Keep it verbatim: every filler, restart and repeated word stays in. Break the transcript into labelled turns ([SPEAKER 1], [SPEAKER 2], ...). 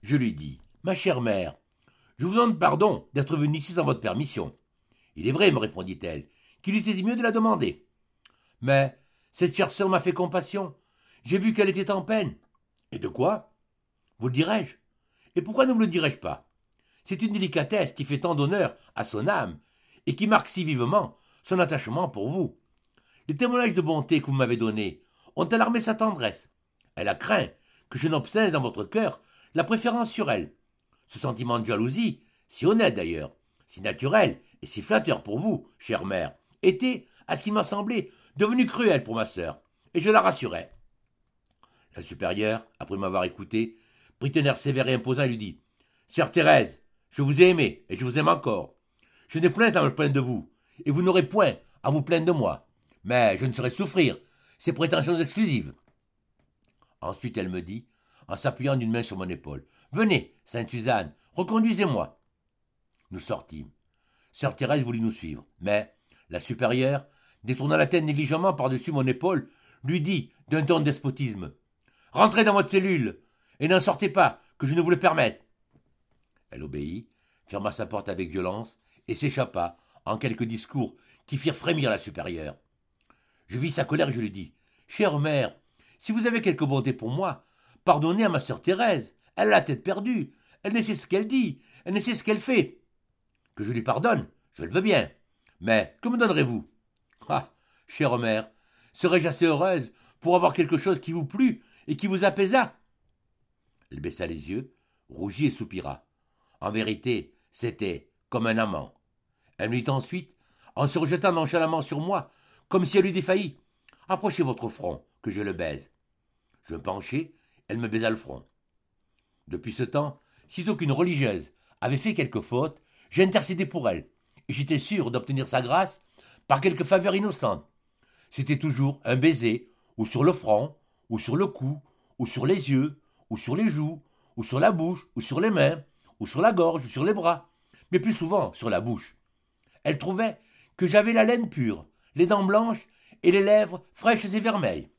[SPEAKER 1] Je lui dis « Ma chère mère, je vous demande pardon d'être venu ici sans votre permission. » « Il est vrai, me répondit-elle, qu'il eût été mieux de la demander. Mais cette chère sœur m'a fait compassion. J'ai vu qu'elle était en peine. Et de quoi? Vous le dirai-je? Et pourquoi ne vous le dirais-je pas? C'est une délicatesse qui fait tant d'honneur à son âme et qui marque si vivement son attachement pour vous. Les témoignages de bonté que vous m'avez donnés ont alarmé sa tendresse. Elle a craint que je n'obtienne dans votre cœur la préférence sur elle. Ce sentiment de jalousie, si honnête d'ailleurs, si naturel et si flatteur pour vous, chère mère, était, à ce qu'il m'a semblé, devenu cruel pour ma sœur, et je la rassurais. La supérieure, après m'avoir écouté, prit un air sévère et imposant et lui dit « Sœur Thérèse, je vous ai aimé et je vous aime encore. Je n'ai point à me plaindre de vous, et vous n'aurez point à vous plaindre de moi. Mais je ne saurais souffrir ces prétentions exclusives. » Ensuite elle me dit, en s'appuyant d'une main sur mon épaule, « Venez, Sainte Suzanne, reconduisez-moi. » Nous sortîmes. Sœur Thérèse voulut nous suivre, mais la supérieure, détournant la tête négligemment par-dessus mon épaule, lui dit d'un ton de despotisme « Rentrez dans votre cellule, et n'en sortez pas, que je ne vous le permette. » Elle obéit, ferma sa porte avec violence, et s'échappa en quelques discours qui firent frémir la supérieure. Je vis sa colère et je lui dis « Chère mère, si vous avez quelque bonté pour moi, pardonnez à ma sœur Thérèse, elle a la tête perdue, elle ne sait ce qu'elle dit, elle ne sait ce qu'elle fait. Que je lui pardonne, je le veux bien, mais que me donnerez-vous? Ah, chère mère, serais-je assez heureuse pour avoir quelque chose qui vous plût et qui vous apaisât? » Elle baissa les yeux, rougit et soupira. En vérité, c'était comme un amant. Elle me dit ensuite, en se rejetant nonchalamment sur moi, comme si elle eût défailli, « Approchez votre front, que je le baise. » Je me penchai, elle me baisa le front. Depuis ce temps, sitôt qu'une religieuse avait fait quelque faute, j'intercédais pour elle, et j'étais sûr d'obtenir sa grâce par quelque faveur innocente. C'était toujours un baiser, ou sur le front, ou sur le cou, ou sur les yeux, ou sur les joues, ou sur la bouche, ou sur les mains, ou sur la gorge, ou sur les bras, mais plus souvent sur la bouche. Elle trouvait que j'avais la laine pure, les dents blanches et les lèvres fraîches et vermeilles.